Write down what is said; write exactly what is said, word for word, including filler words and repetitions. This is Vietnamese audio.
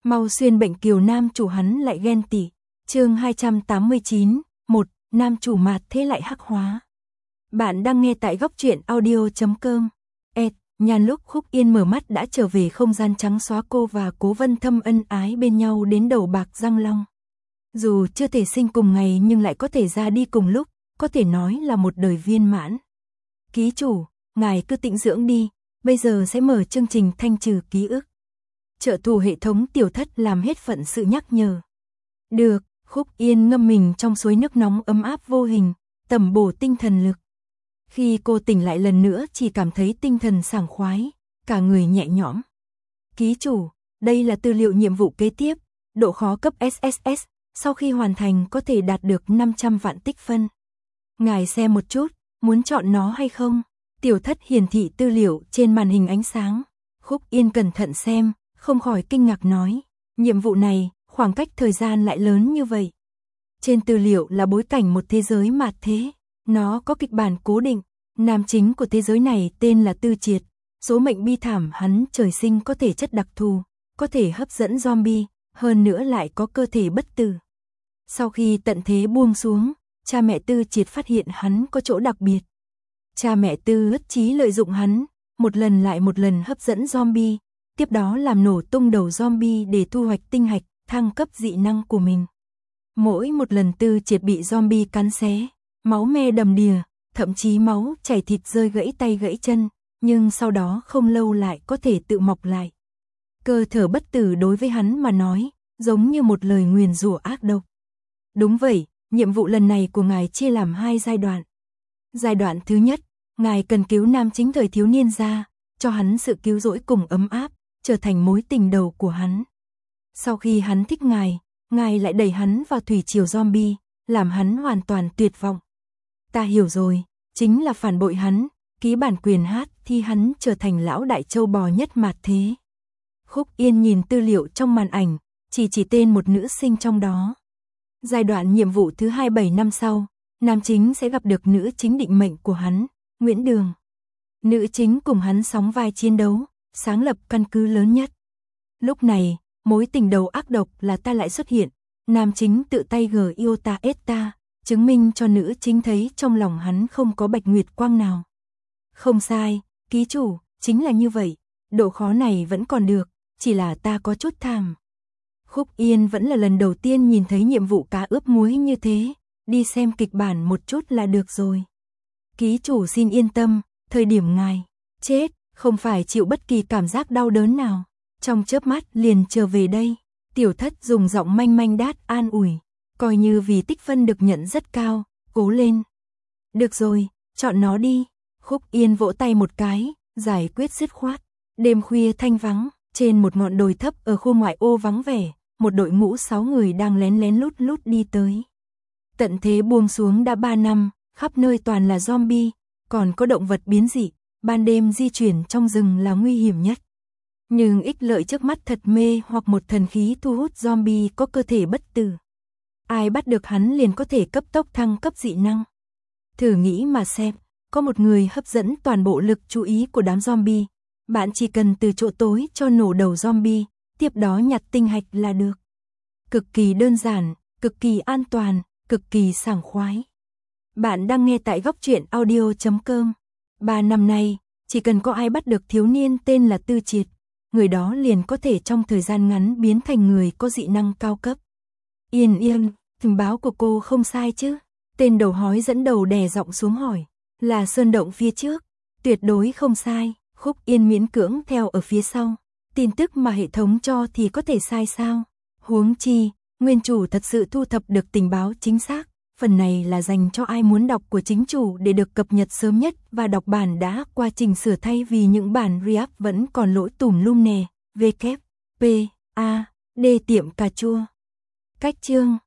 Mau xuyên bệnh kiều nam chủ hắn lại ghen tị. Chương hai trăm tám mươi chín, một, nam chủ mạt thế lại hắc hóa. Bạn đang nghe tại góc truyện audio chấm com. Ed, nhàn lúc Khúc Yên mở mắt đã trở về không gian trắng xóa, cô và Cố Vân Thâm ân ái bên nhau đến đầu bạc răng long. Dù chưa thể sinh cùng ngày nhưng lại có thể ra đi cùng lúc, có thể nói là một đời viên mãn. Ký chủ, ngài cứ tĩnh dưỡng đi, bây giờ sẽ mở chương trình thanh trừ ký ức. Trợ thủ hệ thống Tiểu Thất làm hết phận sự nhắc nhở. Được, Khúc Yên ngâm mình trong suối nước nóng ấm áp vô hình, tẩm bổ tinh thần lực. Khi cô tỉnh lại lần nữa chỉ cảm thấy tinh thần sảng khoái, cả người nhẹ nhõm. Ký chủ, đây là tư liệu nhiệm vụ kế tiếp, độ khó cấp ét ét ét, sau khi hoàn thành có thể đạt được năm trăm vạn tích phân. Ngài xem một chút, muốn chọn nó hay không? Tiểu Thất hiển thị tư liệu trên màn hình ánh sáng. Khúc Yên cẩn thận xem, không khỏi kinh ngạc nói, nhiệm vụ này, khoảng cách thời gian lại lớn như vậy. Trên tư liệu là bối cảnh một thế giới mạt thế, nó có kịch bản cố định, nam chính của thế giới này tên là Tư Triệt, số mệnh bi thảm hắn trời sinh có thể chất đặc thù, có thể hấp dẫn zombie, hơn nữa lại có cơ thể bất tử. Sau khi tận thế buông xuống, cha mẹ Tư Triệt phát hiện hắn có chỗ đặc biệt. Cha mẹ Tư ất chí lợi dụng hắn, một lần lại một lần hấp dẫn zombie, tiếp đó làm nổ tung đầu zombie để thu hoạch tinh hạch, thăng cấp dị năng của mình. Mỗi một lần Tư Triệt bị zombie cắn xé, máu me đầm đìa, thậm chí máu chảy thịt rơi gãy tay gãy chân, nhưng sau đó không lâu lại có thể tự mọc lại. Cơ thở bất tử đối với hắn mà nói, giống như một lời nguyền rủa ác độc. Đúng vậy, nhiệm vụ lần này của ngài chia làm hai giai đoạn. Giai đoạn thứ nhất, ngài cần cứu nam chính thời thiếu niên ra, cho hắn sự cứu rỗi cùng ấm áp, trở thành mối tình đầu của hắn. Sau khi hắn thích ngài, ngài lại đẩy hắn vào thủy triều zombie, làm hắn hoàn toàn tuyệt vọng. Ta hiểu rồi, chính là phản bội hắn, ký bản quyền hát thì hắn trở thành lão đại châu bò nhất mạt thế. Khúc Yên nhìn tư liệu trong màn ảnh, chỉ chỉ tên một nữ sinh trong đó. Giai đoạn nhiệm vụ thứ hai bảy năm sau, nam chính sẽ gặp được nữ chính định mệnh của hắn, Nguyễn Đường. Nữ chính cùng hắn sóng vai chiến đấu, sáng lập căn cứ lớn nhất. Lúc này, mối tình đầu ác độc là ta lại xuất hiện, nam chính tự tay gờ yêu ta ết ta, chứng minh cho nữ chính thấy trong lòng hắn không có bạch nguyệt quang nào. Không sai, ký chủ, chính là như vậy, độ khó này vẫn còn được, chỉ là ta có chút tham. Khúc Yên vẫn là lần đầu tiên nhìn thấy nhiệm vụ cá ướp muối như thế, đi xem kịch bản một chút là được rồi. Ký chủ xin yên tâm, thời điểm ngài chết, không phải chịu bất kỳ cảm giác đau đớn nào, trong chớp mắt liền trở về đây. Tiểu Thất dùng giọng manh manh đát an ủi, coi như vì tích phân được nhận rất cao, cố lên. Được rồi, chọn nó đi. Khúc Yên vỗ tay một cái, giải quyết dứt khoát. Đêm khuya thanh vắng, trên một ngọn đồi thấp ở khu ngoại ô vắng vẻ, một đội ngũ sáu người đang lén lén lút lút đi tới. Tận thế buông xuống đã ba năm, khắp nơi toàn là zombie, còn có động vật biến dị, ban đêm di chuyển trong rừng là nguy hiểm nhất. Nhưng ích lợi trước mắt thật mê hoặc một thần khí thu hút zombie có cơ thể bất tử. Ai bắt được hắn liền có thể cấp tốc thăng cấp dị năng. Thử nghĩ mà xem, có một người hấp dẫn toàn bộ lực chú ý của đám zombie. Bạn chỉ cần từ chỗ tối cho nổ đầu zombie, tiếp đó nhặt tinh hạch là được. Cực kỳ đơn giản, cực kỳ an toàn, cực kỳ sảng khoái. Bạn đang nghe tại góc truyện audio chấm com. Ba năm nay, chỉ cần có ai bắt được thiếu niên tên là Tư Triệt, người đó liền có thể trong thời gian ngắn biến thành người có dị năng cao cấp. Yên yên, tình báo của cô không sai chứ? Tên đầu hói dẫn đầu đè giọng xuống hỏi. Là sơn động phía trước, tuyệt đối không sai. Khúc Yên miễn cưỡng theo ở phía sau. Tin tức mà hệ thống cho thì có thể sai sao? Huống chi, nguyên chủ thật sự thu thập được tình báo chính xác. Phần này là dành cho ai muốn đọc của chính chủ để được cập nhật sớm nhất và đọc bản đã qua trình sửa thay vì những bản React vẫn còn lỗi tùm lum nè. W, P, A, D tiệm cà chua. Cách chương